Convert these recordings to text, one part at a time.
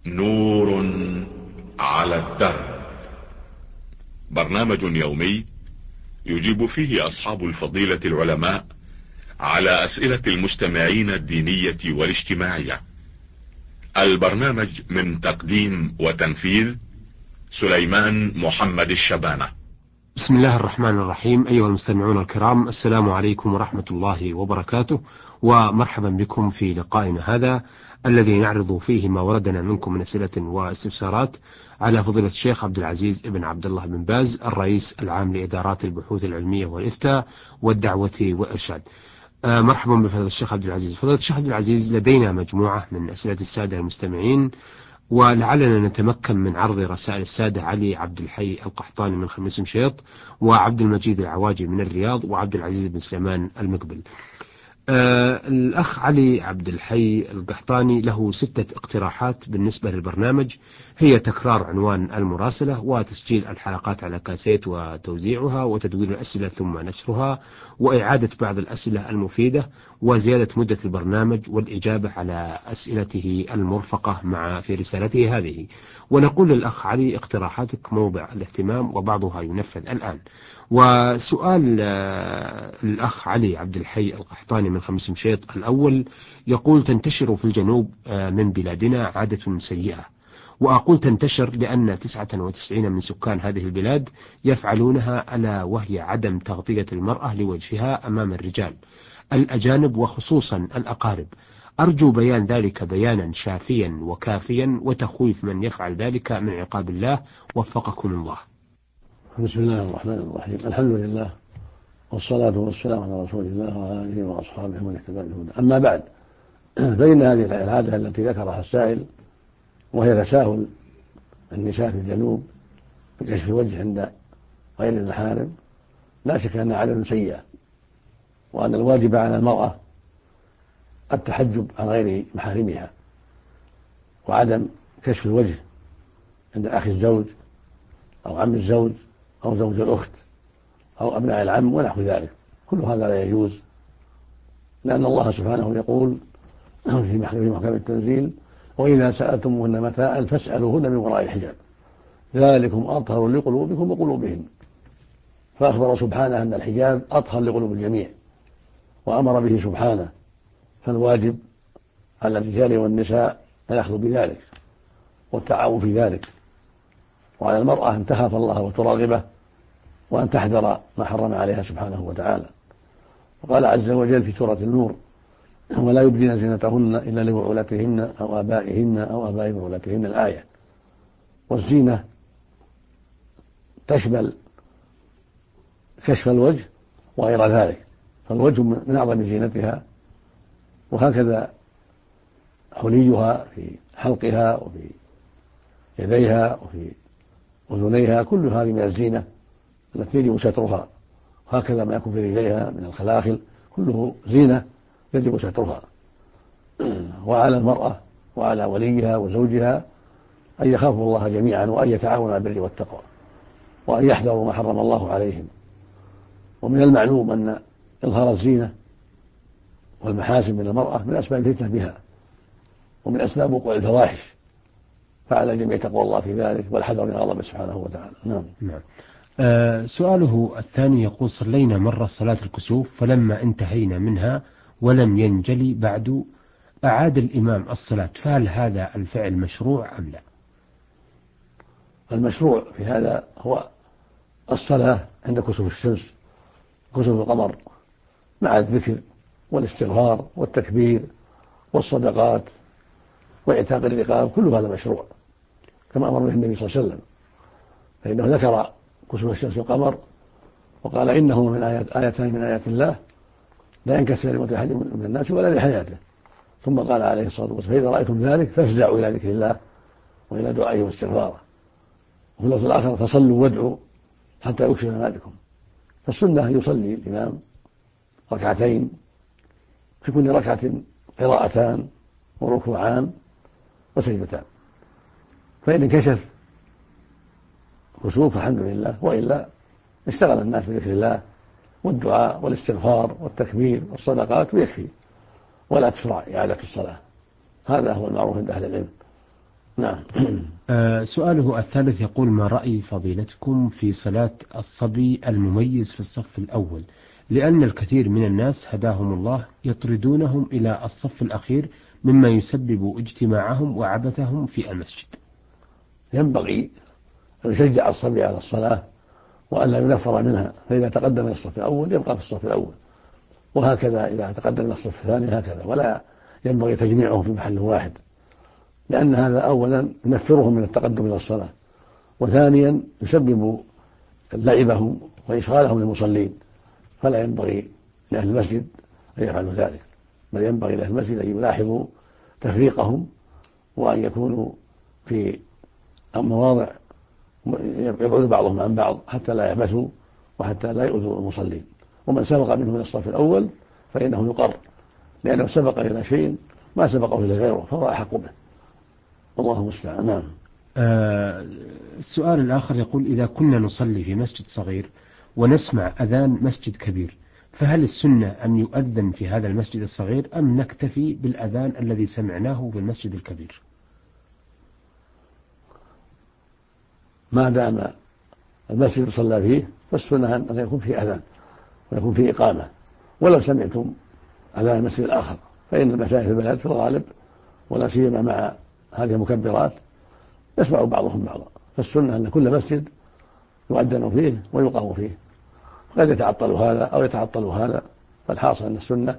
نور على الدرب. برنامج يومي يجيب فيه أصحاب الفضيلة العلماء على أسئلة المستمعين الدينية والاجتماعية. البرنامج من تقديم وتنفيذ سليمان محمد الشبانة. بسم الله الرحمن الرحيم. أيها المستمعون الكرام، السلام عليكم ورحمة الله وبركاته، ومرحبا بكم في لقائنا هذا الذي نعرض فيه ما وردنا منكم من أسئلة واستفسارات على فضيلة الشيخ عبد العزيز بن عبد الله بن باز، الرئيس العام لإدارات البحوث العلمية والإفتاء والدعوة والإرشاد. مرحبا بفضيلة الشيخ عبد العزيز. فضيلة الشيخ عبد العزيز، لدينا مجموعة من أسئلة السادة المستمعين، ولعلنا نتمكن من عرض رسائل السادة علي عبد الحي القحطاني من خميس مشيط، وعبد المجيد العواجي من الرياض، وعبد العزيز بن سليمان المقبل. الأخ علي عبد الحي القحطاني له 6 اقتراحات بالنسبة للبرنامج، هي تكرار عنوان المراسلة، وتسجيل الحلقات على كاسيت وتوزيعها، وتدوير الأسئلة ثم نشرها، وإعادة بعض الأسئلة المفيدة، وزيادة مدة البرنامج، والإجابة على أسئلته المرفقة في رسالته هذه. ونقول للأخ علي: اقتراحاتك موضع الاهتمام، وبعضها ينفذ الآن. وسؤال الأخ علي عبد الحي القحطاني من خميس مشيط الأول يقول: تنتشر في الجنوب من بلادنا عادة سيئة، وأقول تنتشر لأن 99 من سكان هذه البلاد يفعلونها، ألا وهي عدم تغطية المرأة لوجهها أمام الرجال الأجانب وخصوصا الأقارب. أرجو بيان ذلك بيانا شافيا وكافيا، وتخويف من يفعل ذلك من عقاب الله، وفقكم الله. بسم الله الرحمن الرحيم. الحمد لله، والصلاة والسلام على رسول الله وعلى آله وأصحابه ومن اهتدى بهداه. أما بعد، فإن هذه العادة التي ذكرها السائل، وهي تساهل النساء في الجنوب بكشف الوجه عند غير المحارم، لا شك أنها عادة سيئة، وأن الواجب على المرأة التحجب عن غير محارمها، وعدم كشف الوجه عند أخي الزوج أو عم الزوج أو زوج الأخت أو أبناء العم ونحو ذلك. كل هذا لا يجوز، لأن الله سبحانه يقول في محكم التنزيل: وإذا سألتموهن متاعا فاسألوهن من وراء الحجاب ذلكم أطهر لقلوبكم وقلوبهن. فأخبر سبحانه أن الحجاب أطهر لقلوب الجميع، وأمر به سبحانه، فالواجب على الرجال والنساء الأخذ بذلك والتعاون في ذلك، وعلى المرأة أن تخاف الله وتراقبه، وأن تحذر ما حرم عليها سبحانه وتعالى. وقال عز وجل في سورة النور: ولا يبدين زينتهن إلا لبعولتهن أو آبائهن أو آباء بعولتهن. الآية. والزينة تشمل كشف الوجه وغير ذلك، فالوجه من أعظم زينتها، وهكذا حليها في حلقها وفي يديها وفي أذنيها، كل هذه من الزينة التي يجب سترها، وهكذا ما يكون في رجليها من الخلاخل كله زينة يجب سترها. وعلى المرأة وعلى وليها وزوجها أن يخافوا الله جميعا، وأن يتعاونوا على البر والتقوى، وأن يحذروا ما حرم الله عليهم. ومن المعلوم أن إظهار الزينة والمحاسن من المرأة من أسباب الفتنة بها، ومن أسباب وقوع الفواحش، فعلى الجميع تقوى الله في ذلك والحذر من غضبه سبحانه وتعالى. نعم. سؤاله الثاني يقول: صلينا مرة صلاة الكسوف، فلما انتهينا منها ولم ينجلي بعد أعاد الإمام الصلاة، فهل هذا الفعل مشروع أم لا؟ المشروع في هذا هو الصلاة عند كسوف الشمس، كسوف القمر، مع الذكر والاستغفار والتكبير والصدقات وإعتاق الرقاب، كل هذا مشروع كما أمر به النبي صلى الله عليه وسلم، فإنه ذكر كسوف الشمس والقمر وقال: إنه من آيتان من آيات الله لا ينكسر لموت أحد من الناس ولا لحياته. ثم قال عليه الصلاة والسلام: فإذا رأيتم ذلك فافزعوا إلى ذكر الله وإلى دعائه واستغفاره. وفي اللفظ الآخر: فصلوا وادعوا حتى يكشف ما بكم. فالسنة يصلي الإمام ركعتين، في كل ركعة قراءتان وركوعان وسجدتان، فإن انكشف كسوف فالحمد لله، وإلا اشتغل الناس بذكر الله والدعاء والاستغفار والتكبير والصدقات ويكفي، ولا تشرع إعادة الصلاة. هذا هو المعروف عند أهل العلم. نعم. سؤاله الثالث يقول: ما رأي فضيلتكم في صلاة الصبي المميز في الصف الأول؟ لأن الكثير من الناس هداهم الله يطردونهم إلى الصف الأخير، مما يسبب اجتماعهم وعبثهم في المسجد. ينبغي أن يشجع الصبي على الصلاة وأن لا ينفر منها، فإذا تقدم إلى الصف الأول يبقى في الصف الأول، وهكذا إذا تقدم إلى الصف الثاني هكذا، ولا ينبغي تجميعهم في محل واحد، لأن هذا أولا ينفرهم من التقدم إلى الصلاة، وثانيا يسبب لعبهم وإشغالهم للمصلين، فلا ينبغي لأهل المسجد أن يفعلوا ذلك، بل ينبغي لأهل المسجد أن يلاحظوا تفريقهم، وأن يكونوا في مواضع يبعد بعضهم عن بعض حتى لا يعبثوا وحتى لا يؤذوا المصلين. ومن سبق منهم إلى الصف الأول فإنه يقر، لأنه سبق إلى شيء ما سبقه إلى غيره فهو أحق به، الله المستعان. نعم. السؤال الآخر يقول: إذا كنا نصلي في مسجد صغير ونسمع أذان مسجد كبير، فهل السنة أن يؤذن في هذا المسجد الصغير أم نكتفي بالأذان الذي سمعناه في المسجد الكبير؟ ما دام المسجد صلى فيه فالسنة أن يكون فيه أذان ويكون فيه إقامة، ولو سمعتم أذان المسجد الآخر، فإن المساجد في البلد في الغالب ولا سيما مع هذه المكبرات يسمع بعضهم بعضا، فالسنة أن كل مسجد يؤذن فيه ويقام فيه، قد يتعطل هذا أو يتعطل هذا، فالحاصل أن السنة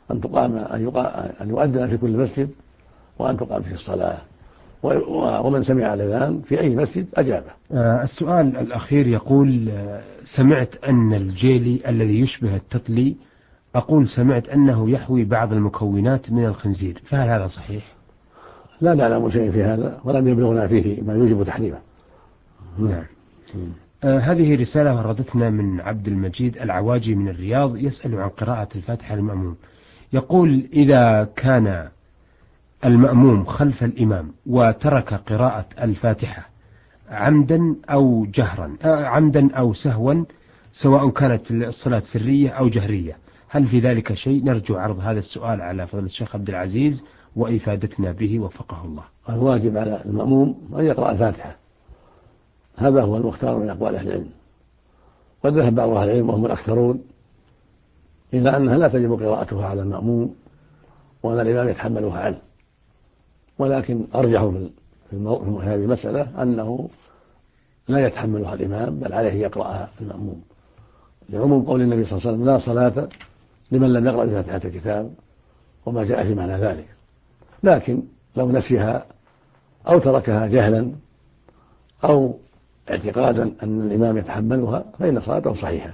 أن يؤذن في كل مسجد وأن تقام فيه الصلاة، ومن سمع الأذان في أي مسجد أجابه. السؤال الأخير يقول: سمعت أن الجيلي الذي يشبه التطلي، سمعت أنه يحوي بعض المكونات من الخنزير، فهل هذا صحيح؟ لا نعلم شيء في هذا ولم يبلغنا فيه ما يوجب تحريمه. نعم. هذه رسالة وردتنا من عبد المجيد العواجي من الرياض، يسأل عن قراءة الفاتحة للمأموم. يقول: إذا كان المأموم خلف الإمام وترك قراءة الفاتحة عمدا أو جهرا، عمدا أو سهوا، سواء كانت الصلاة سرية أو جهرية، هل في ذلك شيء؟ نرجو عرض هذا السؤال على فضيلة الشيخ عبد العزيز وإفادتنا به وفقه الله. الواجب على المأموم أن يقرأ الفاتحة، هذا هو المختار من أقوال أهل العلم، قد ذهب بعض أهل العلم وهم الأكثرون إلى أنها لا تجب قراءتها على المأموم وأن الإمام يتحملها عنه، ولكن أرجح في هذه المسألة أنه لا يتحملها الإمام بل عليه يقرأها المأموم، لعموم قول النبي صلى الله عليه وسلم: لا صلاة لمن لم يقرأ بفاتحة الكتاب، وما جاء في معنى ذلك. لكن لو نسيها أو تركها جهلا أو اعتقادا أن الإمام يتحملها فإن صلاته صحيحة،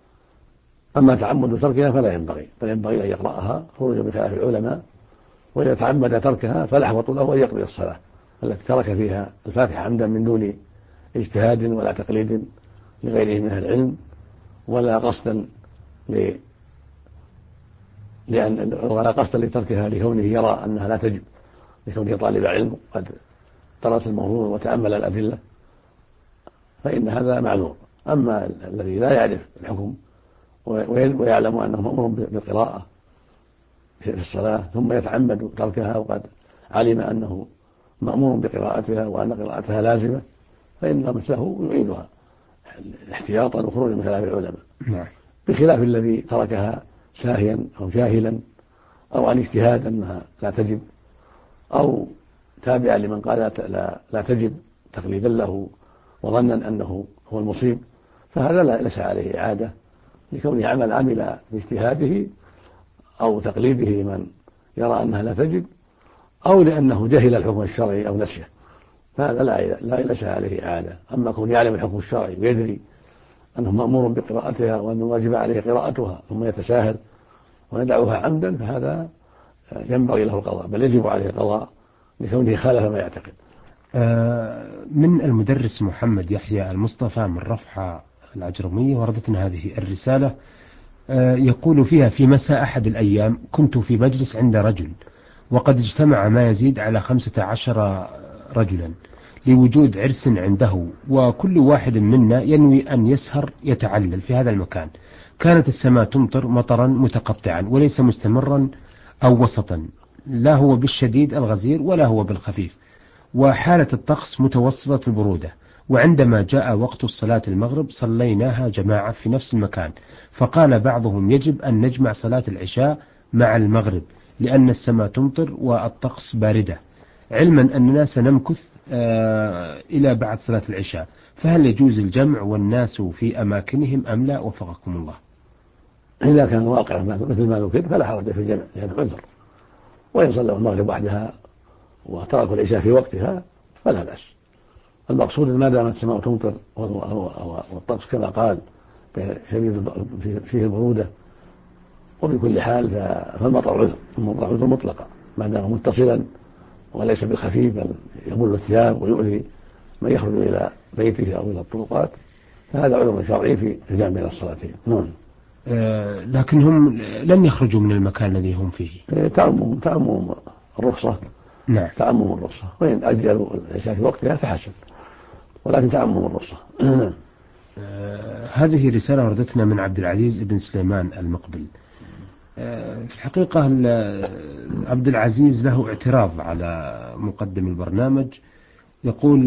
أما تعمد تركها فلا ينبغي، بل ينبغي أن يقرأها خروجا من خلاف العلماء، وإذا تعمد تركها فالأحوط له أن يقضي الصلاة التي ترك فيها الفاتحة عمدا من دون اجتهاد ولا تقليد لغيره من أهل العلم، ولا قصدا ولا قصدا لتركها لكونه يرى أنها لا تجب، لكونه طالب علم قد درس الموضوع وتأمل الأدلة، فإن هذا معذور. أما الذي لا يعرف الحكم ويعلم أنه مأمور بالقراءة في الصلاة ثم يتعمد تركها وقد علم أنه مأمور بقراءتها وأن قراءتها لازمة، فإن مثله يعيدها احتياطا وخروجا من خلاف العلماء، بخلاف الذي تركها ساهيا أو جاهلا أو عن اجتهاد أنها لا تجب، أو تابعا لمن قال لا تجب تقليدا له وظنا أنه هو المصيب، فهذا ليس عليه إعادة لكونه عمل باجتهاده أو تقليده لمن يرى أنها لا تجب، أو لأنه جهل الحكم الشرعي أو نسيه، فهذا ليس عليه إعادة. أما كون يعلم الحكم الشرعي ويدري أنه مأمور بقراءتها وأن الواجب عليه قراءتها ثم يتساهل ويدعوها عمدا، فهذا ينبغي له القضاء، بل يجب عليه القضاء لكونه خالف ما يعتقد. من المدرس محمد يحيى المصطفى من رفحة العجرمية وردتنا هذه الرسالة، يقول فيها: في مساء أحد الأيام كنت في مجلس عند رجل، وقد اجتمع ما يزيد على 15 رجلا لوجود عرس عنده، وكل واحد منا ينوي أن يسهر يتعلل في هذا المكان. كانت السماء تمطر مطرا متقطعا وليس مستمرا أو وسطا، لا هو بالشديد الغزير ولا هو بالخفيف، وحالة الطقس متوسطة البرودة، وعندما جاء وقت الصلاة المغرب صليناها جماعة في نفس المكان، فقال بعضهم يجب أن نجمع صلاة العشاء مع المغرب لأن السماء تمطر والطقس باردة، علما أننا سنمكث إلى بعد صلاة العشاء، فهل يجوز الجمع والناس في أماكنهم أم لا؟ وفقكم الله. إذا كان واقع مثل ما ذكر فلا حرج في الجمع لأن عذر، وإن صلوا المغرب وحدها وتركوا العشاء في وقتها فلا بأس. المقصود ما دامت السماء تمطر والطقس كما قال شديد فيه البرودة، وبكل حال فالمطر عذر، المطر عذر مطلقا ما دام متصلا وليس بالخفيف بل يبل الثياب ويؤذي من يخرج إلى بيته أو إلى الطرقات، فهذا عذر شرعي في الجمع بين الصلاتين. نعم. لكن هم لم يخرجوا من المكان الذي هم فيه. تعمم الرخصة. نعم. تعمم الرخصة، وإن أجلوا العشاء في وقتها فحسن، ولكن تعمم الرخصة. هذه رسالة وردتنا من عبد العزيز بن سليمان المقبل. في الحقيقة عبد العزيز له اعتراض على مقدم البرنامج، يقول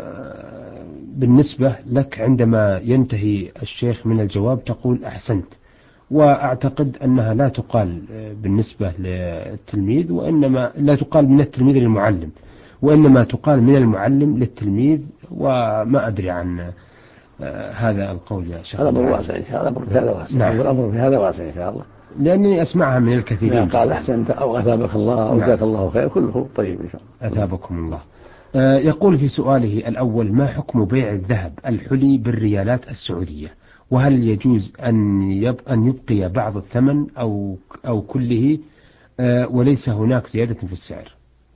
بالنسبة لك عندما ينتهي الشيخ من الجواب تقول أحسنت، وأعتقد أنها لا تقال بالنسبة للتلميذ، وإنما لا تقال من التلميذ للمعلم، وإنما تقال من المعلم للتلميذ، وما أدري عن هذا القول يا شيخ. هذا أمر واسع إن شاء الله، الأمر في هذا واسع. نعم. الأمر في هذا واسع إن شاء الله، لأنني أسمعها من الكثيرين. قال أحسنت أو أثابك الله أو جزاك الله خير، كله طيب إن شاء الله. أثابكم الله. يقول في سؤاله الأول: ما حكم بيع الذهب الحلي بالريالات السعودية؟ وهل يجوز أن يبقي بعض الثمن أو كله وليس هناك زيادة في السعر؟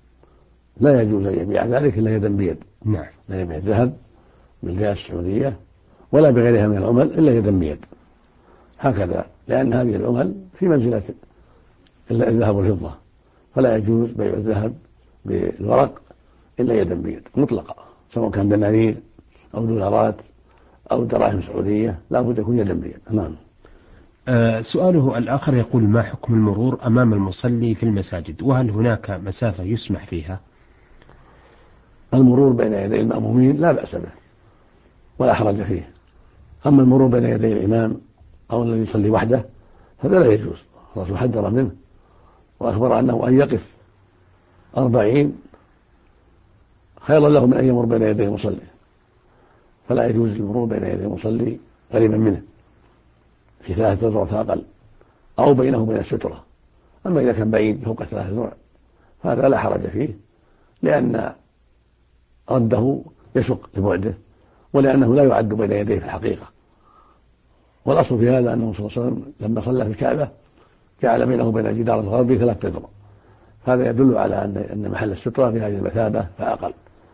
لا يجوز أن يبيع ذلك إلا يدا بيد. نعم. لا يبيع الذهب بالريال السعودية ولا بغيرها من العمل إلا يدا بيد، هكذا، لأن هذه العمل في منزلة الذهب والفضة، فلا يجوز بيع الذهب بالورق إلا يدا بيد مطلقة، سواء كان دنانير أو دولارات أو دراهم سعودية، لا بد يكون يدا بيد. نعم. سؤاله الآخر يقول: ما حكم المرور أمام المصلي في المساجد؟ وهل هناك مسافة يسمح فيها؟ المرور بين يدي المأمومين لا بأس به ولا حرج فيه، أما المرور بين يدي الإمام أو الذي يصلي وحده هذا لا يجوز، الرسول حذر منه وأخبر أنه أن يقف 40 خير له من أن يمر بين يدي المصلي، فلا يجوز المرور بين يدي المصلي قريبا منه في 3 أذرع فأقل أو بينه وبين السترة. أما إذا كان بعيد فوق 3 أذرع فهذا لا حرج فيه، لأن رده يشق لبعده، ولأنه لا يعد بين يديه في الحقيقة. والأصل في هذا أنه صلى الله عليه وسلم لما صلى في الكعبة جعل بينه وبين الجدار الغربي 3 أذرع، هذا يدل على أن محل السترة في هذه المثابة فأقل،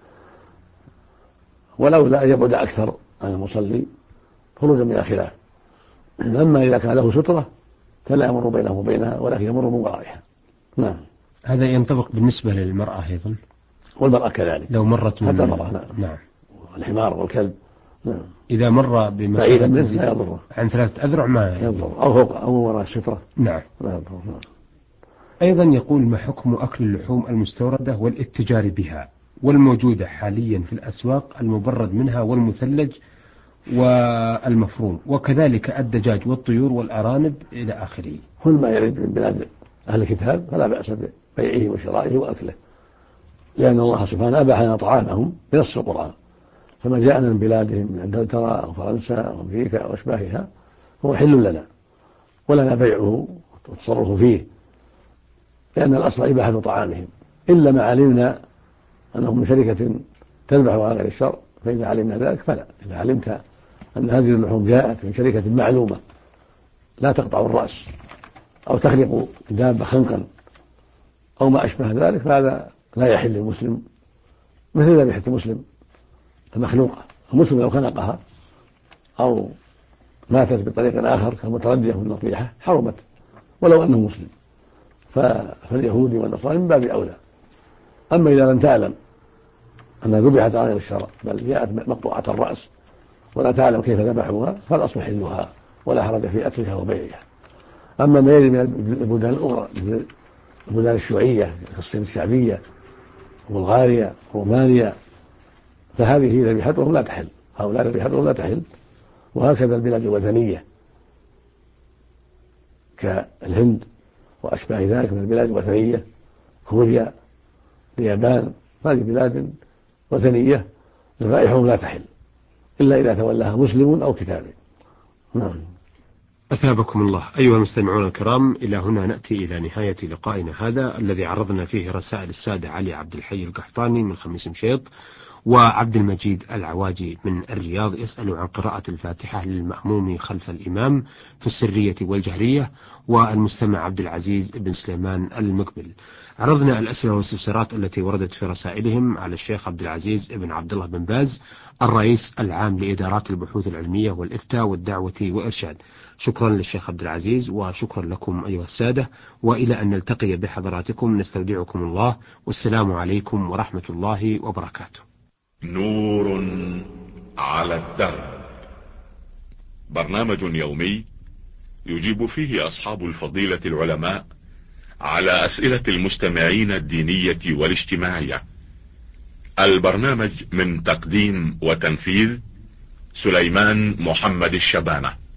ولولا أن يبعد أكثر عن المصلي خروجا من الخلاف. أما إذا كان له سترة فلا يمر بينه وبينها ولكن يمر من ورائها. نعم. هذا ينطبق بالنسبة للمرأة أيضا، والمرأة كذلك لو مرت حتى المرأة. نعم. نعم. والحمار والكلب. نعم. إذا مر بمسافة تزيد عن 3 أذرع ما يضر، أو فوق أو وراء السترة. نعم. لا يضر. نعم. أيضا يقول: ما حكم أكل اللحوم المستوردة والاتجار بها والموجودة حاليا في الأسواق، المبرد منها والمثلج والمفروم، وكذلك الدجاج والطيور والأرانب إلى آخره؟ كل ما يرد من بلاد أهل الكتاب فلا بأس ببيعه وشرائه وأكله، لأن الله سبحانه أباح لنا طعامهم بنص القرآن، فما جاءنا من بلادهم من إنجلترا أو فرنسا أو أمريكا أو أشباهها هو حل لنا ولنا بيعه والتصرف فيه، لأن الأصل إباحة طعامهم، إلا ما علمنا أنهم من شركة تذبح على غير الشرع، فإذا علمنا ذلك فلا. إذا علمت أن هذه اللحوم جاءت من شركة معلومة لا تقطع الرأس أو تخلق دابة خنقا أو ما أشبه ذلك فهذا لا يحل للمسلم، مثل ذبيحة المسلم المخلوقة. المسلم لو خنقها أو ماتت بطريق آخر كالمتردية والنطيحة حرمت ولو أنه مسلم، فاليهودي والنصارى من باب أولى. أما إذا لم تعلم أنها ذبحت على غير الشرع بل جاءت مقطوعة الرأس ولا تعلم كيف ذبحوها فالأصل حلها ولا حرج في أكلها وبيعها. أما ما يلي من البلدان الأخرى مثل البلدان الشيوعية كالصين الشعبية بلغاريا رومانيا، فهذه ذبيحتهم لا تحل، هؤلاء ذبيحتهم لا تحل. وهكذا البلاد الوثنية كالهند وأشباه ذلك من البلاد الوثنية، كوريا، اليابان، هذه بلاد وثنية ذبائحهم لا تحل إلا إذا تولاها مسلم أو كتابي. نعم. أثابكم الله. أيها المستمعون الكرام، إلى هنا نأتي إلى نهاية لقائنا هذا الذي عرضنا فيه رسائل السادة علي عبد الحي القحطاني من خميس مشيط، وعبد المجيد العواجي من الرياض يسأل عن قراءة الفاتحة للمأموم خلف الإمام في السرية والجهرية، والمستمع عبد العزيز بن سليمان المقبل. عرضنا الأسئلة والاستفسارات التي وردت في رسائلهم على الشيخ عبد العزيز بن عبد الله بن باز، الرئيس العام لإدارات البحوث العلمية والإفتاء والدعوة وإرشاد. شكرا للشيخ عبد العزيز وشكرا لكم أيها السادة، وإلى أن نلتقي بحضراتكم نستودعكم الله، والسلام عليكم ورحمة الله وبركاته. نور على الدرب، برنامج يومي يجيب فيه أصحاب الفضيلة العلماء على أسئلة المستمعين الدينية والاجتماعية. البرنامج من تقديم وتنفيذ سليمان محمد الشبانة.